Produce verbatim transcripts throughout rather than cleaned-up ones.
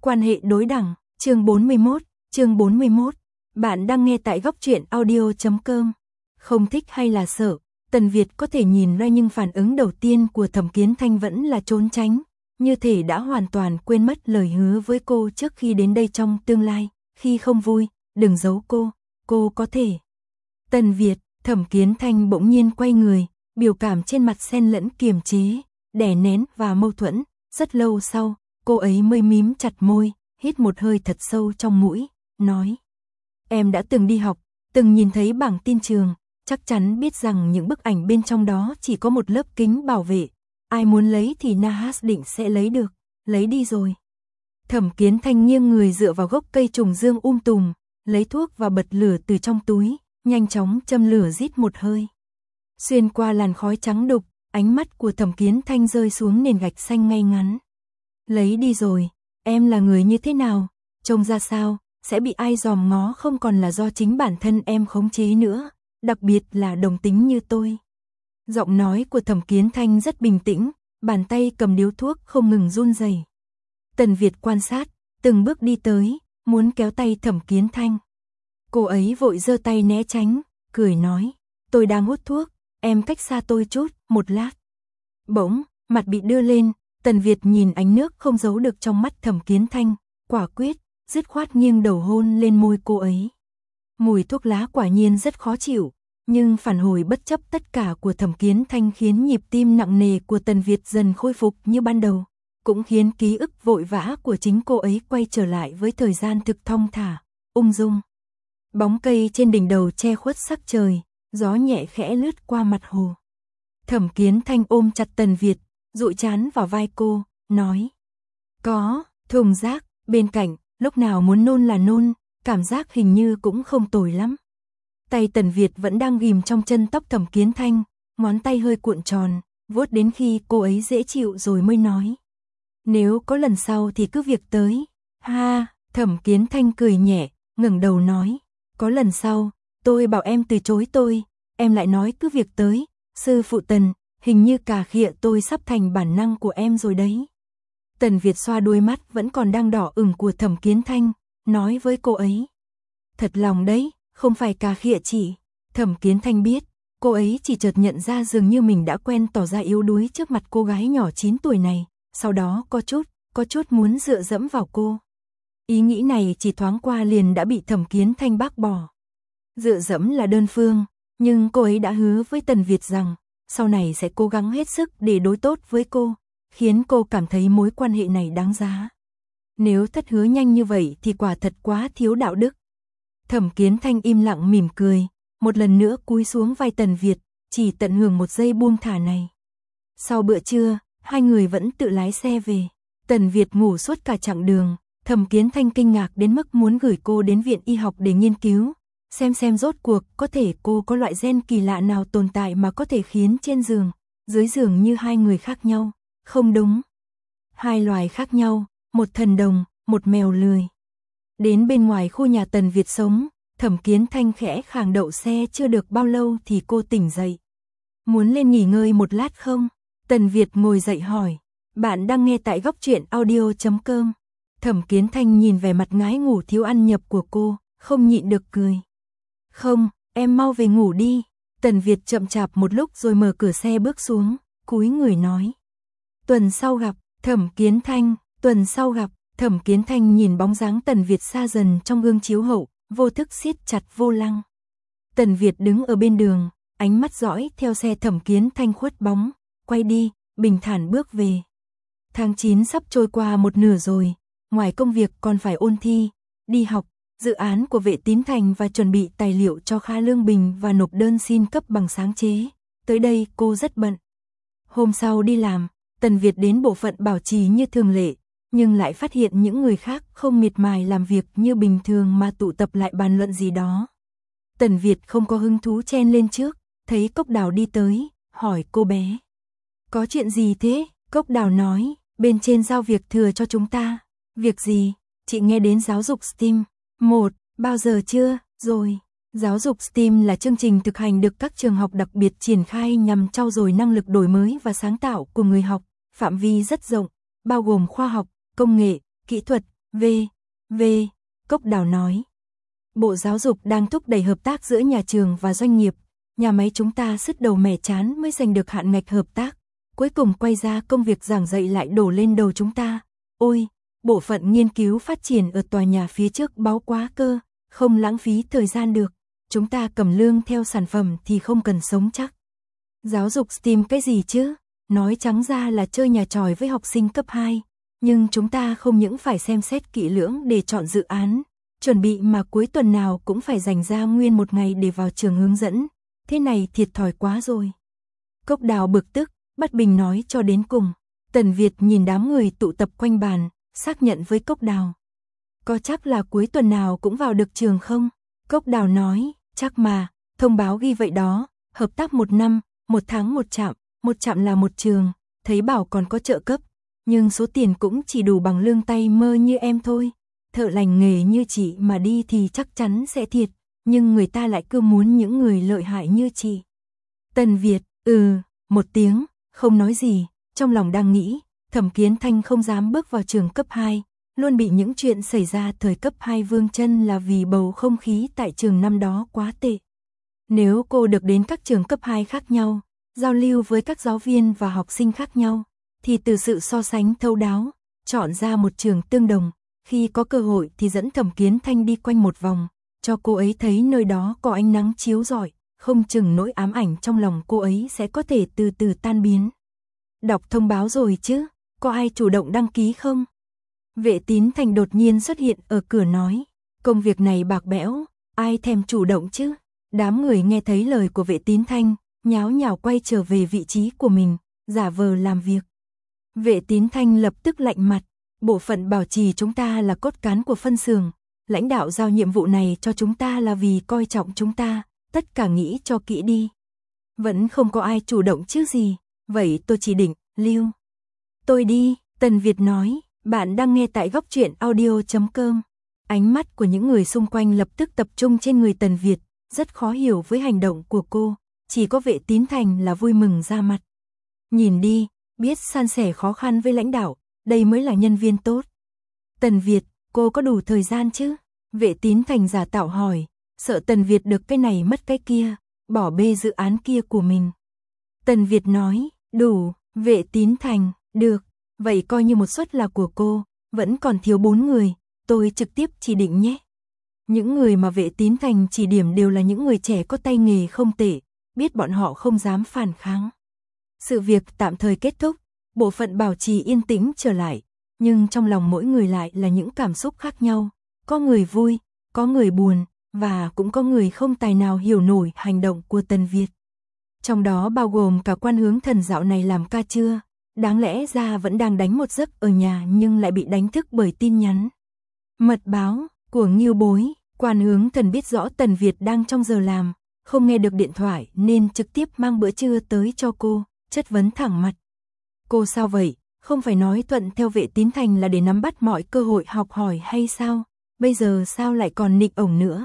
Quan hệ đối đẳng, chương bốn mươi mốt, chương bốn mươi mốt. Bạn đang nghe tại góc truyện audio chấm com. Không thích hay là sợ, Tần Việt có thể nhìn ra nhưng phản ứng đầu tiên của Thẩm Kiến Thanh vẫn là trốn tránh, như thể đã hoàn toàn quên mất lời hứa với cô trước khi đến đây trong tương lai, khi không vui, đừng giấu cô, cô có thể. Tần Việt, Thẩm Kiến Thanh bỗng nhiên quay người, biểu cảm trên mặt xen lẫn kiềm chế, đè nén và mâu thuẫn, rất lâu sau, cô ấy mới mím chặt môi, hít một hơi thật sâu trong mũi, nói: "Em đã từng đi học, từng nhìn thấy bảng tin trường, chắc chắn biết rằng những bức ảnh bên trong đó chỉ có một lớp kính bảo vệ, ai muốn lấy thì Nahas định sẽ lấy được, lấy đi rồi." Thẩm Kiến Thanh nghiêng người dựa vào gốc cây trùng dương um tùm, lấy thuốc và bật lửa từ trong túi, nhanh chóng châm lửa rít một hơi. Xuyên qua làn khói trắng đục, ánh mắt của Thẩm Kiến Thanh rơi xuống nền gạch xanh ngay ngắn. "Lấy đi rồi, em là người như thế nào, trông ra sao, sẽ bị ai dòm ngó không còn là do chính bản thân em khống chế nữa, đặc biệt là đồng tính như tôi." Giọng nói của Thẩm Kiến Thanh rất bình tĩnh, bàn tay cầm điếu thuốc không ngừng run rẩy. Tần Việt quan sát, từng bước đi tới, muốn kéo tay Thẩm Kiến Thanh. Cô ấy vội giơ tay né tránh, cười nói: "Tôi đang hút thuốc, em cách xa tôi chút, một lát." Bỗng, mặt bị đưa lên, Tần Việt nhìn ánh nước không giấu được trong mắt Thẩm Kiến Thanh, quả quyết, dứt khoát nghiêng đầu hôn lên môi cô ấy. Mùi thuốc lá quả nhiên rất khó chịu, nhưng phản hồi bất chấp tất cả của Thẩm Kiến Thanh khiến nhịp tim nặng nề của Tần Việt dần khôi phục như ban đầu, cũng khiến ký ức vội vã của chính cô ấy quay trở lại với thời gian thực thong thả, ung dung. Bóng cây trên đỉnh đầu che khuất sắc trời, gió nhẹ khẽ lướt qua mặt hồ. Thẩm Kiến Thanh ôm chặt Tần Việt, dụi trán vào vai cô, nói: "Có, thùng rác, bên cạnh, lúc nào muốn nôn là nôn, cảm giác hình như cũng không tồi lắm." Tay Tần Việt vẫn đang ghim trong chân tóc Thẩm Kiến Thanh, ngón tay hơi cuộn tròn, vuốt đến khi cô ấy dễ chịu rồi mới nói: "Nếu có lần sau thì cứ việc tới." "Ha," Thẩm Kiến Thanh cười nhẹ, ngẩng đầu nói: "Có lần sau, tôi bảo em từ chối tôi, em lại nói cứ việc tới, sư phụ Tần, hình như cà khịa tôi sắp thành bản năng của em rồi đấy." Tần Việt xoa đôi mắt vẫn còn đang đỏ ửng của Thẩm Kiến Thanh, nói với cô ấy: "Thật lòng đấy, không phải cà khịa chị." Thẩm Kiến Thanh biết, cô ấy chỉ chợt nhận ra dường như mình đã quen tỏ ra yếu đuối trước mặt cô gái nhỏ chín tuổi này, sau đó có chút, có chút muốn dựa dẫm vào cô. Ý nghĩ này chỉ thoáng qua liền đã bị Thẩm Kiến Thanh bác bỏ. Dựa dẫm là đơn phương, nhưng cô ấy đã hứa với Tần Việt rằng sau này sẽ cố gắng hết sức để đối tốt với cô, khiến cô cảm thấy mối quan hệ này đáng giá. Nếu thất hứa nhanh như vậy thì quả thật quá thiếu đạo đức. Thẩm Kiến Thanh im lặng mỉm cười, một lần nữa cúi xuống vai Tần Việt, chỉ tận hưởng một giây buông thả này. Sau bữa trưa, hai người vẫn tự lái xe về. Tần Việt ngủ suốt cả chặng đường, Thẩm Kiến Thanh kinh ngạc đến mức muốn gửi cô đến viện y học để nghiên cứu, xem xem rốt cuộc có thể cô có loại gen kỳ lạ nào tồn tại mà có thể khiến trên giường, dưới giường như hai người khác nhau. Không đúng. Hai loài khác nhau, một thần đồng, một mèo lười. Đến bên ngoài khu nhà Tần Việt sống, Thẩm Kiến Thanh khẽ khàng đậu xe chưa được bao lâu thì cô tỉnh dậy. "Muốn lên nghỉ ngơi một lát không?" Tần Việt ngồi dậy hỏi. Bạn đang nghe tại góc truyện audio chấm com. Thẩm Kiến Thanh nhìn vẻ mặt ngái ngủ thiếu ăn nhập của cô, không nhịn được cười. "Không, em mau về ngủ đi." Tần Việt chậm chạp một lúc rồi mở cửa xe bước xuống, cúi người nói: "Tuần sau gặp." Thẩm Kiến Thanh, tuần sau gặp. Thẩm Kiến Thanh nhìn bóng dáng Tần Việt xa dần trong gương chiếu hậu, vô thức siết chặt vô lăng. Tần Việt đứng ở bên đường, ánh mắt dõi theo xe Thẩm Kiến Thanh khuất bóng, quay đi, bình thản bước về. Tháng chín sắp trôi qua một nửa rồi, ngoài công việc còn phải ôn thi, đi học, dự án của Vệ Tín Thành và chuẩn bị tài liệu cho Kha Lương Bình và nộp đơn xin cấp bằng sáng chế. Tới đây cô rất bận. Hôm sau đi làm, Tần Việt đến bộ phận bảo trì như thường lệ, nhưng lại phát hiện những người khác không miệt mài làm việc như bình thường mà tụ tập lại bàn luận gì đó. Tần Việt không có hứng thú chen lên trước, thấy Cốc Đào đi tới, hỏi cô bé: "Có chuyện gì thế?" Cốc Đào nói: "Bên trên giao việc thừa cho chúng ta." "Việc gì?" "Chị nghe đến giáo dục STEAM." "Một, bao giờ chưa?" "Rồi." Giáo dục STEAM là chương trình thực hành được các trường học đặc biệt triển khai nhằm trau dồi năng lực đổi mới và sáng tạo của người học, phạm vi rất rộng, bao gồm khoa học, công nghệ, kỹ thuật, V, V, Cốc Đào nói. Bộ Giáo dục đang thúc đẩy hợp tác giữa nhà trường và doanh nghiệp, nhà máy chúng ta sứt đầu mẻ trán mới giành được hạn ngạch hợp tác, cuối cùng quay ra công việc giảng dạy lại đổ lên đầu chúng ta. Ôi, bộ phận nghiên cứu phát triển ở tòa nhà phía trước báu quá cơ, không lãng phí thời gian được, chúng ta cầm lương theo sản phẩm thì không cần sống chắc. Giáo dục STEAM cái gì chứ, nói trắng ra là chơi nhà tròi với học sinh cấp hai, nhưng chúng ta không những phải xem xét kỹ lưỡng để chọn dự án, chuẩn bị mà cuối tuần nào cũng phải dành ra nguyên một ngày để vào trường hướng dẫn, thế này thiệt thòi quá rồi. Cốc Đào bực tức, bất bình nói cho đến cùng. Tần Việt nhìn đám người tụ tập quanh bàn, xác nhận với Cốc Đào. Có chắc là cuối tuần nào cũng vào được trường không? Cốc Đào nói, chắc mà, thông báo ghi vậy đó, hợp tác một năm, một tháng một trạm, một trạm là một trường, thấy bảo còn có trợ cấp, nhưng số tiền cũng chỉ đủ bằng lương tay mơ như em thôi. Thợ lành nghề như chị mà đi thì chắc chắn sẽ thiệt, nhưng người ta lại cứ muốn những người lợi hại như chị. Tần Việt, ừ, một tiếng, không nói gì, trong lòng đang nghĩ, Thẩm Kiến Thanh không dám bước vào trường cấp hai, luôn bị những chuyện xảy ra thời cấp hai vương chân là vì bầu không khí tại trường năm đó quá tệ. Nếu cô được đến các trường cấp hai khác nhau, giao lưu với các giáo viên và học sinh khác nhau, thì từ sự so sánh thấu đáo, chọn ra một trường tương đồng, khi có cơ hội thì dẫn Thẩm Kiến Thanh đi quanh một vòng, cho cô ấy thấy nơi đó có ánh nắng chiếu rọi, không chừng nỗi ám ảnh trong lòng cô ấy sẽ có thể từ từ tan biến. Đọc thông báo rồi chứ, có ai chủ động đăng ký không? Vệ Tín Thành đột nhiên xuất hiện ở cửa nói, công việc này bạc bẽo, ai thèm chủ động chứ? Đám người nghe thấy lời của Vệ Tín Thanh, nháo nhào quay trở về vị trí của mình, giả vờ làm việc. Vệ Tín Thanh lập tức lạnh mặt, bộ phận bảo trì chúng ta là cốt cán của phân xưởng, lãnh đạo giao nhiệm vụ này cho chúng ta là vì coi trọng chúng ta, tất cả nghĩ cho kỹ đi. Vẫn không có ai chủ động chứ gì, vậy tôi chỉ định, lưu. Tôi đi, Tần Việt nói, bạn đang nghe tại góc truyện audio chấm com. Ánh mắt của những người xung quanh lập tức tập trung trên người Tần Việt, rất khó hiểu với hành động của cô, chỉ có Vệ Tín Thành là vui mừng ra mặt. Nhìn đi, biết san sẻ khó khăn với lãnh đạo, đây mới là nhân viên tốt. Tần Việt, cô có đủ thời gian chứ? Vệ Tín Thành giả tạo hỏi, sợ Tần Việt được cái này mất cái kia, bỏ bê dự án kia của mình. Tần Việt nói, đủ. Vệ Tín Thành, được, vậy coi như một suất là của cô, vẫn còn thiếu bốn người, tôi trực tiếp chỉ định nhé. Những người mà Vệ Tín Thành chỉ điểm đều là những người trẻ có tay nghề không tệ, biết bọn họ không dám phản kháng. Sự việc tạm thời kết thúc, bộ phận bảo trì yên tĩnh trở lại, nhưng trong lòng mỗi người lại là những cảm xúc khác nhau, có người vui, có người buồn, và cũng có người không tài nào hiểu nổi hành động của Tần Việt. Trong đó bao gồm cả Quan Hướng Thần dạo này làm ca trưa, đáng lẽ ra vẫn đang đánh một giấc ở nhà nhưng lại bị đánh thức bởi tin nhắn mật báo của Ngưu Bối. Quan Hướng Thần biết rõ Tần Việt đang trong giờ làm, không nghe được điện thoại nên trực tiếp mang bữa trưa tới cho cô, chất vấn thẳng mặt. Cô sao vậy, không phải nói thuận theo Vệ Tín Thành là để nắm bắt mọi cơ hội học hỏi hay sao, bây giờ sao lại còn nịnh ổng nữa?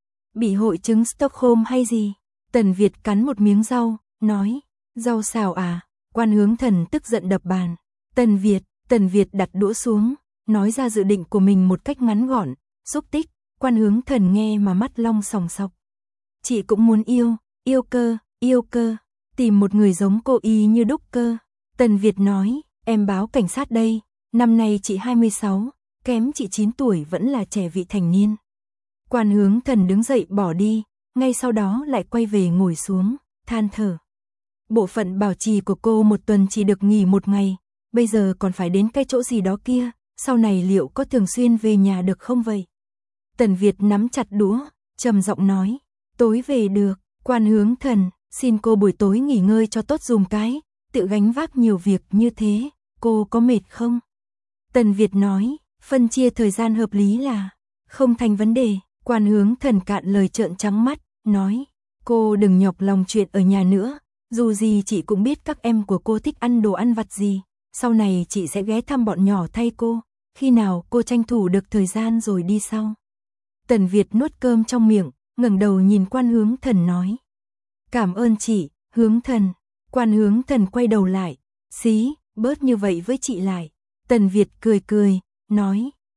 Bị hội chứng Stockholm hay gì? Tần Việt cắn một miếng rau, nói, rau xào à? Quan Hướng Thần tức giận đập bàn. Tần Việt, Tần Việt đặt đũa xuống, nói ra dự định của mình một cách ngắn gọn, xúc tích. Quan Hướng Thần nghe mà mắt long sòng sọc. Chị cũng muốn yêu, yêu cơ, yêu cơ, tìm một người giống cô y như đúc cơ. Tần Việt nói, em báo cảnh sát đây, năm nay chị hai mươi sáu, kém chị chín tuổi vẫn là trẻ vị thành niên. Quan Hướng Thần đứng dậy bỏ đi, ngay sau đó lại quay về ngồi xuống, than thở. Bộ phận bảo trì của cô một tuần chỉ được nghỉ một ngày, bây giờ còn phải đến cái chỗ gì đó kia, sau này liệu có thường xuyên về nhà được không vậy? Tần Việt nắm chặt đũa, trầm giọng nói, tối về được. Quan Hướng Thần, xin cô buổi tối nghỉ ngơi cho tốt dùm cái, tự gánh vác nhiều việc như thế, cô có mệt không? Tần Việt nói, phân chia thời gian hợp lý là không thành vấn đề. Quan Hướng Thần cạn lời trợn trắng mắt, nói, cô đừng nhọc lòng chuyện ở nhà nữa, dù gì chị cũng biết các em của cô thích ăn đồ ăn vặt gì, sau này chị sẽ ghé thăm bọn nhỏ thay cô, khi nào cô tranh thủ được thời gian rồi đi sau. Tần Việt nuốt cơm trong miệng, ngẩng đầu nhìn Quan Hướng Thần nói, cảm ơn chị, Hướng Thần. Quan Hướng Thần quay đầu lại, xí, bớt như vậy với chị lại. Tần Việt cười cười, nói,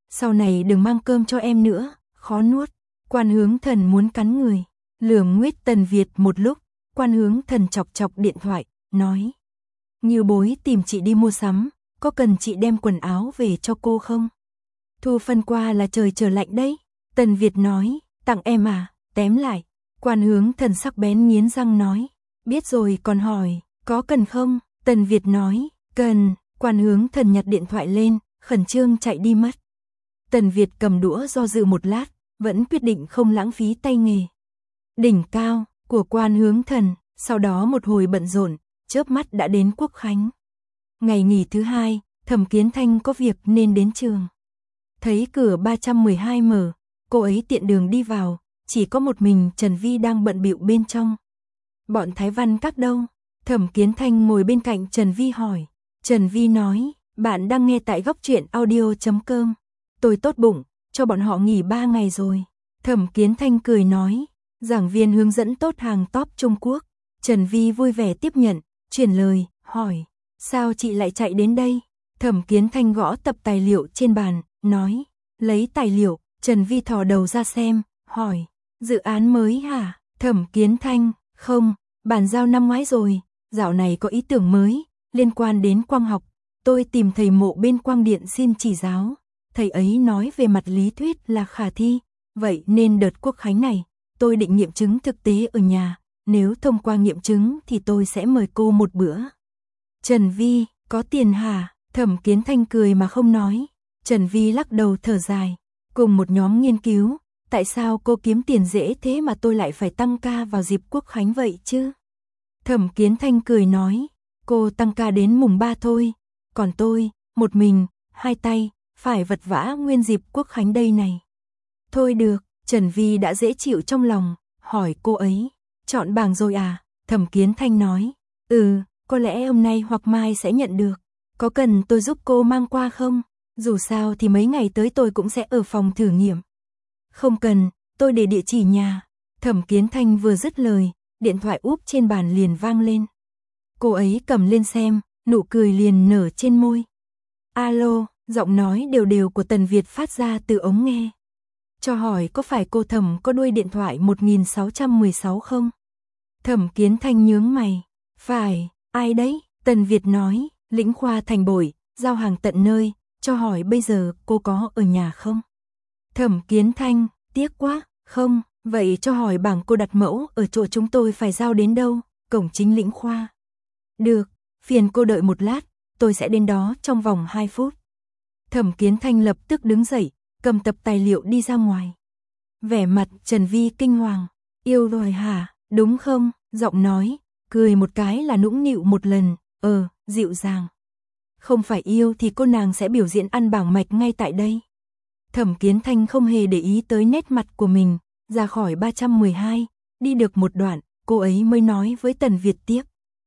Sau này đừng mang cơm cho em nữa, khó nuốt. Quan Hướng Thần muốn cắn người. Lườm nguyết Tần Việt một lúc, Quan Hướng Thần chọc chọc điện thoại, nói. Như Bối tìm chị đi mua sắm, có cần chị đem quần áo về cho cô không? Thu phân qua là trời trở lạnh đấy. Tần Việt nói, tặng em à, tém lại. Quan Hướng Thần sắc bén nghiến răng nói, biết rồi còn hỏi, có cần không? Tần Việt nói, cần. Quan Hướng Thần nhặt điện thoại lên, khẩn trương chạy đi mất. Tần Việt cầm đũa do dự một lát, vẫn quyết định không lãng phí tay nghề. Đỉnh cao của Quan Hướng Thần, sau đó một hồi bận rộn, chớp mắt đã đến Quốc khánh. Ngày nghỉ thứ hai, Thẩm Kiến Thanh có việc nên đến trường. Thấy cửa ba trăm mười hai mở, cô ấy tiện đường đi vào, chỉ có một mình Trần Vi đang bận bịu bên trong. Bọn Thái Văn các đâu? Thẩm Kiến Thanh ngồi bên cạnh Trần Vi hỏi. Trần Vi nói, bạn đang nghe tại góc truyện audio chấm com. Tôi tốt bụng, cho bọn họ nghỉ ba ngày rồi. Thẩm Kiến Thanh cười nói, giảng viên hướng dẫn tốt hàng top Trung Quốc. Trần Vi vui vẻ tiếp nhận, chuyển lời, hỏi, sao chị lại chạy đến đây? Thẩm Kiến Thanh gõ tập tài liệu trên bàn, nói, lấy tài liệu. Trần Vi thò đầu ra xem, hỏi, dự án mới hả? Thẩm Kiến Thanh, không, bàn giao năm ngoái rồi, dạo này có ý tưởng mới, liên quan đến quang học. Tôi tìm thầy Mộ bên Quang Điện xin chỉ giáo. Thầy ấy nói về mặt lý thuyết là khả thi, vậy nên đợt Quốc khánh này, tôi định nghiệm chứng thực tế ở nhà, nếu thông qua nghiệm chứng thì tôi sẽ mời cô một bữa. Trần Vi, có tiền hả? Thẩm Kiến Thanh cười mà không nói. Trần Vi lắc đầu thở dài, cùng một nhóm nghiên cứu, tại sao cô kiếm tiền dễ thế mà tôi lại phải tăng ca vào dịp Quốc khánh vậy chứ? Thẩm Kiến Thanh cười nói, cô tăng ca đến mùng ba thôi, còn tôi, một mình, hai tay, phải vật vã nguyên dịp Quốc khánh đây này. Thôi được, Trần Vi đã dễ chịu trong lòng, hỏi cô ấy, chọn bảng rồi à? Thẩm Kiến Thanh nói, ừ, có lẽ hôm nay hoặc mai sẽ nhận được, có cần tôi giúp cô mang qua không? Dù sao thì mấy ngày tới tôi cũng sẽ ở phòng thử nghiệm. Không cần, tôi để địa chỉ nhà. Thẩm Kiến Thanh vừa dứt lời, điện thoại úp trên bàn liền vang lên. Cô ấy cầm lên xem, nụ cười liền nở trên môi. Alo, giọng nói đều đều của Tần Việt phát ra từ ống nghe. Cho hỏi có phải cô Thẩm có đuôi điện thoại một nghìn sáu trăm mười sáu không? Thẩm Kiến Thanh nhướng mày. Phải, ai đấy? Tần Việt nói, lĩnh khoa thành bội, giao hàng tận nơi, cho hỏi bây giờ cô có ở nhà không? Thẩm Kiến Thanh, tiếc quá, không, vậy cho hỏi bảng cô đặt mẫu ở chỗ chúng tôi phải giao đến đâu? Cổng chính lĩnh khoa. Được, phiền cô đợi một lát, tôi sẽ đến đó trong vòng hai phút. Thẩm Kiến Thanh lập tức đứng dậy, cầm tập tài liệu đi ra ngoài. Vẻ mặt Trần Vi kinh hoàng, yêu rồi hả, đúng không? Giọng nói, cười một cái là nũng nịu một lần, ờ, dịu dàng. Không phải yêu thì cô nàng sẽ biểu diễn ăn bảng mạch ngay tại đây. Thẩm Kiến Thanh không hề để ý tới nét mặt của mình, ra khỏi ba trăm mười hai, đi được một đoạn, cô ấy mới nói với Tần Việt tiếp.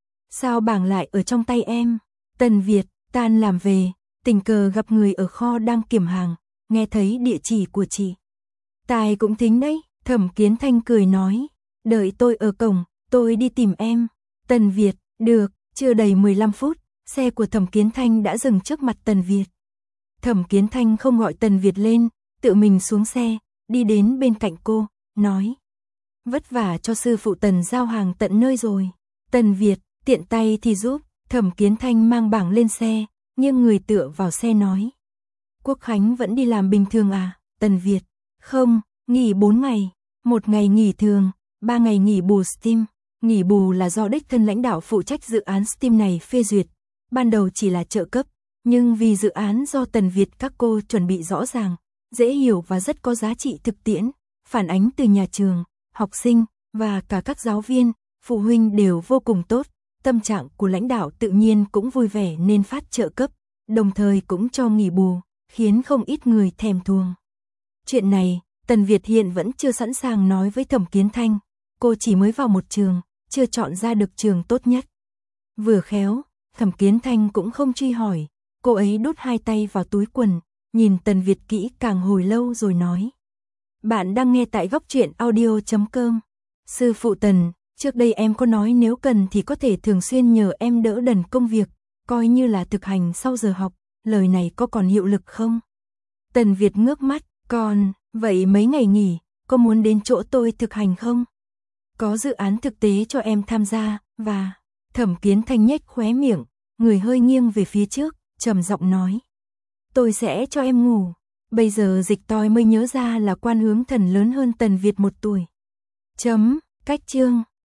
Sao bảng lại ở trong tay em? Tần Việt, tan làm về, tình cờ gặp người ở kho đang kiểm hàng, nghe thấy địa chỉ của chị. Tài cũng thính đấy, Thẩm Kiến Thanh cười nói, đợi tôi ở cổng, tôi đi tìm em. Tần Việt, được, chưa đầy mười lăm phút, xe của Thẩm Kiến Thanh đã dừng trước mặt Tần Việt. Thẩm Kiến Thanh không gọi Tần Việt lên, tự mình xuống xe, đi đến bên cạnh cô, nói. Vất vả cho sư phụ Tần giao hàng tận nơi rồi. Tần Việt, tiện tay thì giúp. Thẩm Kiến Thanh mang bảng lên xe, nghiêng người tựa vào xe nói. Quốc khánh vẫn đi làm bình thường à? Tần Việt, không, nghỉ bốn ngày, một ngày nghỉ thường, ba ngày nghỉ bù STEAM. Nghỉ bù là do đích thân lãnh đạo phụ trách dự án STEAM này phê duyệt. Ban đầu chỉ là trợ cấp, nhưng vì dự án do Tần Việt các cô chuẩn bị rõ ràng, dễ hiểu và rất có giá trị thực tiễn, phản ánh từ nhà trường, học sinh và cả các giáo viên, phụ huynh đều vô cùng tốt. Tâm trạng của lãnh đạo tự nhiên cũng vui vẻ nên phát trợ cấp, đồng thời cũng cho nghỉ bù, khiến không ít người thèm thuồng. Chuyện này, Tần Việt hiện vẫn chưa sẵn sàng nói với Thẩm Kiến Thanh, cô chỉ mới vào một trường, chưa chọn ra được trường tốt nhất. Vừa khéo, Thẩm Kiến Thanh cũng không truy hỏi, cô ấy đút hai tay vào túi quần, nhìn Tần Việt kỹ càng hồi lâu rồi nói. Bạn đang nghe tại góc truyện audio chấm com. Sư phụ Tần, trước đây em có nói nếu cần thì có thể thường xuyên nhờ em đỡ đần công việc, coi như là thực hành sau giờ học, lời này có còn hiệu lực không? Tần Việt ngước mắt, còn, vậy mấy ngày nghỉ, có muốn đến chỗ tôi thực hành không? Có dự án thực tế cho em tham gia, và Thẩm Kiến Thanh nhếch khóe miệng, người hơi nghiêng về phía trước, trầm giọng nói. Tôi sẽ cho em ngủ. Bây giờ Dịch Toi mới nhớ ra là Quan Hướng Thần lớn hơn Tần Việt một tuổi. Chấm, cách chương.